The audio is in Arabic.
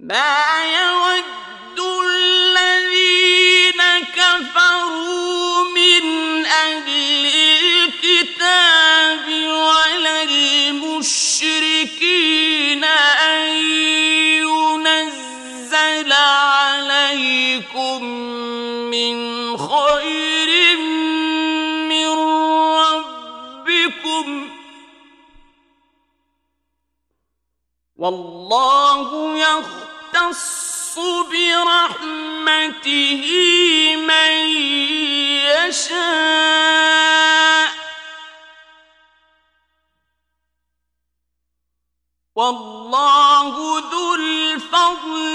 ما يود الذين كفروا من أهل الكتاب ولا المشركين أن ينزل عليكم من خير من ربكم والله يختص برحمته من يشاء والله ذو الفضل